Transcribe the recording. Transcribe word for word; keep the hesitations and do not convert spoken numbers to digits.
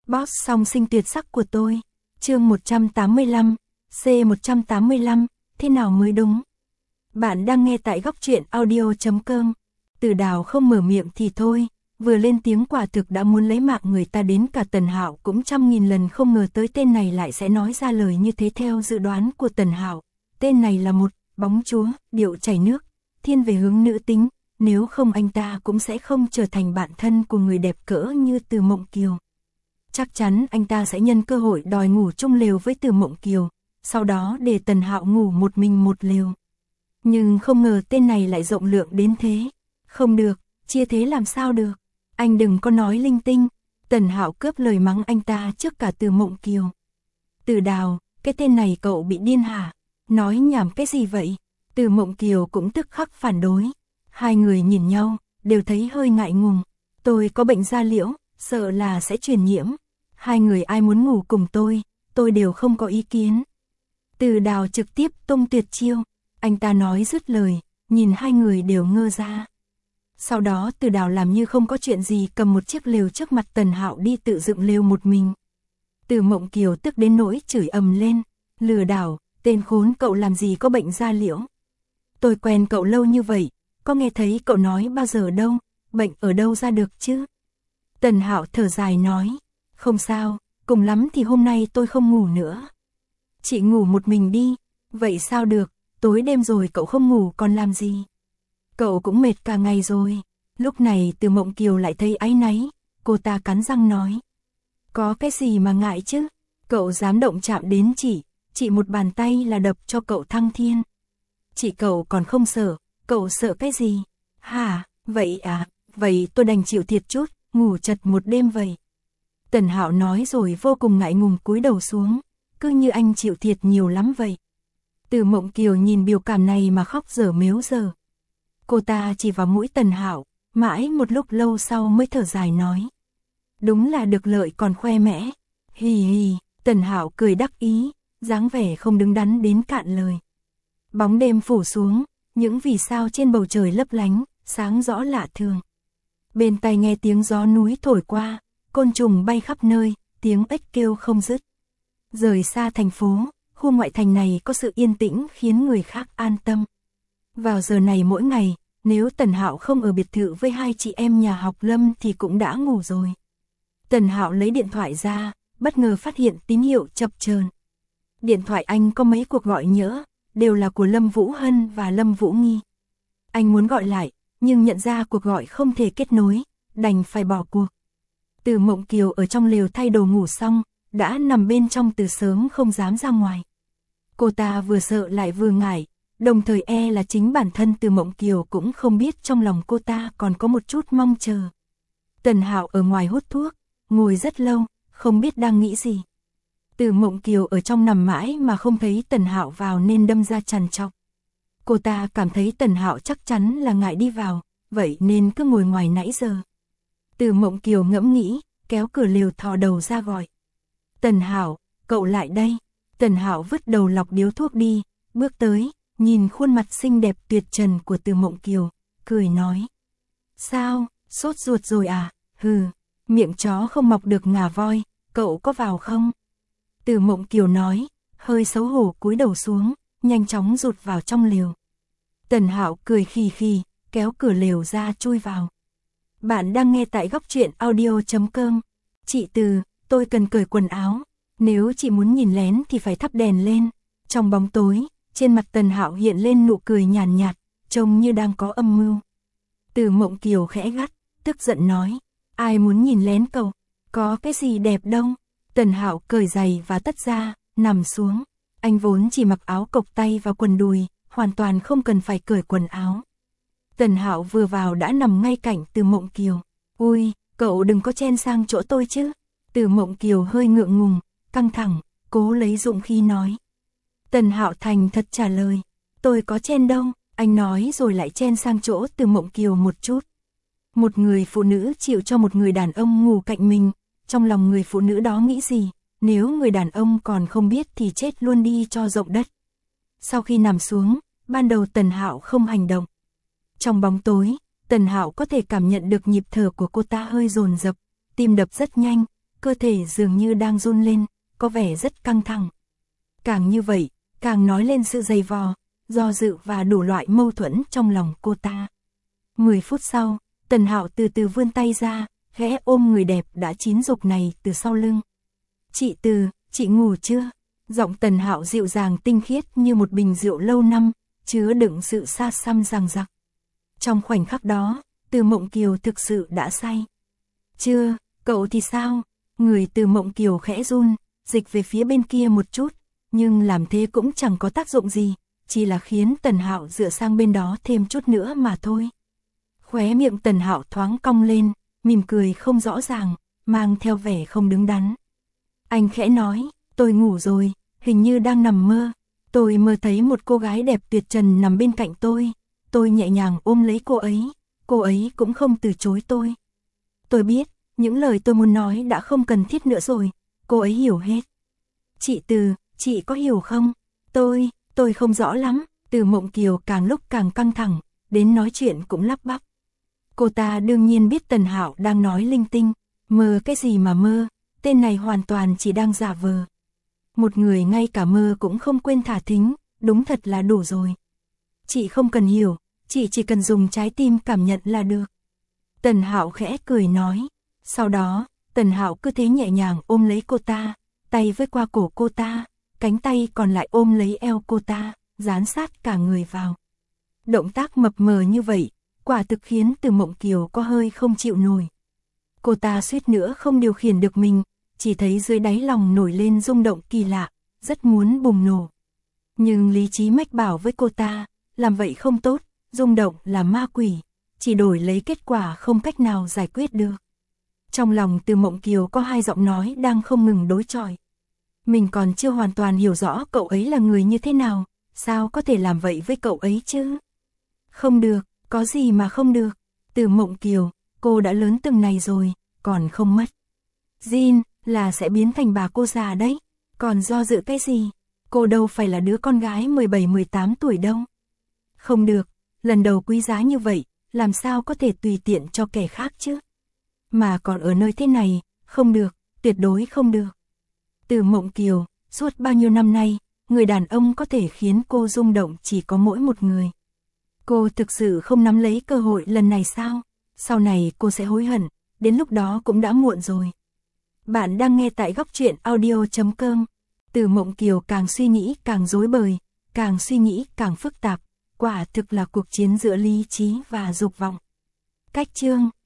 Boss song sinh tuyệt sắc của tôi. Chương một trăm tám mươi lăm, C một trăm tám mươi lăm, thế nào mới đúng? Bạn đang nghe tại góc truyện audio chấm com. Từ Đào không mở miệng thì thôi, vừa lên tiếng quả thực đã muốn lấy mạng người ta, đến cả Tần Hạo cũng trăm nghìn lần không ngờ tới tên này lại sẽ nói ra lời như thế. Theo dự đoán của Tần Hạo, tên này là một bóng chúa, điệu chảy nước, thiên về hướng nữ tính, nếu không anh ta cũng sẽ không trở thành bạn thân của người đẹp cỡ như Từ Mộng Kiều. Chắc chắn anh ta sẽ nhân cơ hội đòi ngủ chung lều với Từ Mộng Kiều, sau đó để Tần Hạo ngủ một mình một lều. Nhưng không ngờ tên này lại rộng lượng đến thế. Không được, chia thế làm sao được? Anh đừng có nói linh tinh. Tần Hạo cướp lời mắng anh ta trước cả Từ Mộng Kiều. Từ Đào, cái tên này cậu bị điên hả? Nói nhảm cái gì vậy? Từ Mộng Kiều cũng tức khắc phản đối. Hai người nhìn nhau, đều thấy hơi ngại ngùng. Tôi có bệnh da liễu, sợ là sẽ truyền nhiễm. Hai người ai muốn ngủ cùng tôi, tôi đều không có ý kiến. Từ Đào trực tiếp tung tuyệt chiêu. Anh ta nói dứt lời, nhìn hai người đều ngơ ra. Sau đó Từ Đào làm như không có chuyện gì, cầm một chiếc lều trước mặt Tần Hạo đi tự dựng lều một mình. Từ Mộng Kiều tức đến nỗi chửi ầm lên. Lừa đảo, tên khốn, cậu làm gì có bệnh da liễu? Tôi quen cậu lâu như vậy, có nghe thấy cậu nói bao giờ đâu, bệnh ở đâu ra được chứ? Tần Hạo thở dài nói, không sao, cùng lắm thì hôm nay tôi không ngủ nữa. Chị ngủ một mình đi. Vậy sao được, tối đêm rồi cậu không ngủ còn làm gì? Cậu cũng mệt cả ngày rồi. Lúc này Từ Mộng Kiều lại thấy áy náy, cô ta cắn răng nói. Có cái gì mà ngại chứ, cậu dám động chạm đến chị, chị một bàn tay là đập cho cậu thăng thiên. Chị cậu còn không sợ, cậu sợ cái gì? Hả, vậy à, vậy tôi đành chịu thiệt chút, ngủ chật một đêm vậy. Tần Hạo nói rồi vô cùng ngại ngùng cúi đầu xuống, cứ như anh chịu thiệt nhiều lắm vậy. Từ Mộng Kiều nhìn biểu cảm này mà khóc dở mếu dở. Cô ta chỉ vào mũi Tần Hạo, mãi một lúc lâu sau mới thở dài nói. Đúng là được lợi còn khoe mẽ. Hì hì, Tần Hạo cười đắc ý, dáng vẻ không đứng đắn đến cạn lời. Bóng đêm phủ xuống, những vì sao trên bầu trời lấp lánh, sáng rõ lạ thường. Bên tai nghe tiếng gió núi thổi qua, côn trùng bay khắp nơi, tiếng ếch kêu không dứt. Rời xa thành phố, khu ngoại thành này có sự yên tĩnh khiến người khác an tâm. Vào giờ này mỗi ngày, nếu Tần Hạo không ở biệt thự với hai chị em nhà học Lâm thì cũng đã ngủ rồi. Tần Hạo lấy điện thoại ra, bất ngờ phát hiện tín hiệu chập chờn. Điện thoại anh có mấy cuộc gọi nhỡ, đều là của Lâm Vũ Hân và Lâm Vũ Nghi. Anh muốn gọi lại, nhưng nhận ra cuộc gọi không thể kết nối, đành phải bỏ cuộc. Từ Mộng Kiều ở trong lều thay đồ ngủ xong, đã nằm bên trong từ sớm không dám ra ngoài. Cô ta vừa sợ lại vừa ngại, đồng thời e là chính bản thân Từ Mộng Kiều cũng không biết trong lòng cô ta còn có một chút mong chờ. Tần Hạo ở ngoài hút thuốc, ngồi rất lâu, không biết đang nghĩ gì. Từ Mộng Kiều ở trong nằm mãi mà không thấy Tần Hạo vào nên đâm ra trằn trọc. Cô ta cảm thấy Tần Hạo chắc chắn là ngại đi vào, vậy nên cứ ngồi ngoài nãy giờ. Từ Mộng Kiều ngẫm nghĩ, kéo cửa lều thò đầu ra gọi. Tần Hạo, cậu lại đây. Tần Hạo vứt đầu lọc điếu thuốc đi, bước tới, nhìn khuôn mặt xinh đẹp tuyệt trần của Từ Mộng Kiều, cười nói. Sao, sốt ruột rồi à? Hừ, miệng chó không mọc được ngà voi, cậu có vào không? Từ Mộng Kiều nói, hơi xấu hổ cúi đầu xuống, nhanh chóng rụt vào trong lều. Tần Hạo cười khì khì, kéo cửa lều ra chui vào. Bạn đang nghe tại góc truyện audio chấm com. Chị Từ, tôi cần cởi quần áo. Nếu chị muốn nhìn lén thì phải thắp đèn lên. Trong bóng tối, trên mặt Tần Hạo hiện lên nụ cười nhàn nhạt, trông như đang có âm mưu. Từ Mộng Kiều khẽ gắt, tức giận nói. Ai muốn nhìn lén cậu? Có cái gì đẹp đâu? Tần Hạo cởi giày và tất ra, nằm xuống. Anh vốn chỉ mặc áo cộc tay và quần đùi, hoàn toàn không cần phải cởi quần áo. Tần Hạo vừa vào đã nằm ngay cạnh Từ Mộng Kiều. Ui, cậu đừng có chen sang chỗ tôi chứ. Từ Mộng Kiều hơi ngượng ngùng, căng thẳng, cố lấy dũng khí nói. Tần Hạo thành thật trả lời. Tôi có chen đâu, anh nói rồi lại chen sang chỗ Từ Mộng Kiều một chút. Một người phụ nữ chịu cho một người đàn ông ngủ cạnh mình, trong lòng người phụ nữ đó nghĩ gì? Nếu người đàn ông còn không biết thì chết luôn đi cho rộng đất. Sau khi nằm xuống, ban đầu Tần Hạo không hành động. Trong bóng tối, Tần Hạo có thể cảm nhận được nhịp thở của cô ta hơi dồn dập, tim đập rất nhanh, cơ thể dường như đang run lên, có vẻ rất căng thẳng. Càng như vậy, càng nói lên sự dày vò, do dự và đủ loại mâu thuẫn trong lòng cô ta. Mười phút sau, Tần Hạo từ từ vươn tay ra, khẽ ôm người đẹp đã chín dục này từ sau lưng. Chị Từ, chị ngủ chưa? Giọng Tần Hạo dịu dàng tinh khiết như một bình rượu lâu năm, chứa đựng sự xa xăm dằng dặc. Trong khoảnh khắc đó, Từ Mộng Kiều thực sự đã say. Chưa, cậu thì sao? Người Từ Mộng Kiều khẽ run, dịch về phía bên kia một chút, nhưng làm thế cũng chẳng có tác dụng gì, chỉ là khiến Tần Hạo dựa sang bên đó thêm chút nữa mà thôi. Khóe miệng Tần Hạo thoáng cong lên, mỉm cười không rõ ràng, mang theo vẻ không đứng đắn. Anh khẽ nói, tôi ngủ rồi, hình như đang nằm mơ. Tôi mơ thấy một cô gái đẹp tuyệt trần nằm bên cạnh tôi. Tôi nhẹ nhàng ôm lấy cô ấy, cô ấy cũng không từ chối tôi. Tôi biết, những lời tôi muốn nói đã không cần thiết nữa rồi, cô ấy hiểu hết. Chị Từ, chị có hiểu không? Tôi, tôi không rõ lắm. Từ Mộng Kiều càng lúc càng căng thẳng, đến nói chuyện cũng lắp bắp. Cô ta đương nhiên biết Tần Hạo đang nói linh tinh, mơ cái gì mà mơ, tên này hoàn toàn chỉ đang giả vờ. Một người ngay cả mơ cũng không quên thả thính, đúng thật là đủ rồi. Chị không cần hiểu, chị chỉ cần dùng trái tim cảm nhận là được. Tần Hạo khẽ cười nói. Sau đó, Tần Hạo cứ thế nhẹ nhàng ôm lấy cô ta, tay với qua cổ cô ta, cánh tay còn lại ôm lấy eo cô ta, dán sát cả người vào. Động tác mập mờ như vậy, quả thực khiến Từ Mộng Kiều có hơi không chịu nổi. Cô ta suýt nữa không điều khiển được mình, chỉ thấy dưới đáy lòng nổi lên rung động kỳ lạ, rất muốn bùng nổ. Nhưng lý trí mách bảo với cô ta, làm vậy không tốt, rung động là ma quỷ, chỉ đổi lấy kết quả không cách nào giải quyết được. Trong lòng Từ Mộng Kiều có hai giọng nói đang không ngừng đối chọi. Mình còn chưa hoàn toàn hiểu rõ cậu ấy là người như thế nào, sao có thể làm vậy với cậu ấy chứ? Không được, có gì mà không được. Từ Mộng Kiều, cô đã lớn từng này rồi, còn không mất. Jin, là sẽ biến thành bà cô già đấy, còn do dự cái gì? Cô đâu phải là đứa con gái mười bảy mười tám tuổi đâu. Không được, lần đầu quý giá như vậy, làm sao có thể tùy tiện cho kẻ khác chứ? Mà còn ở nơi thế này, không được, tuyệt đối không được. Từ Mộng Kiều, suốt bao nhiêu năm nay, người đàn ông có thể khiến cô rung động chỉ có mỗi một người. Cô thực sự không nắm lấy cơ hội lần này sao? Sau này cô sẽ hối hận, đến lúc đó cũng đã muộn rồi. Bạn đang nghe tại góc truyện audio chấm com. Từ Mộng Kiều càng suy nghĩ càng rối bời, càng suy nghĩ càng phức tạp, quả thực là cuộc chiến giữa lý trí và dục vọng. Cách chương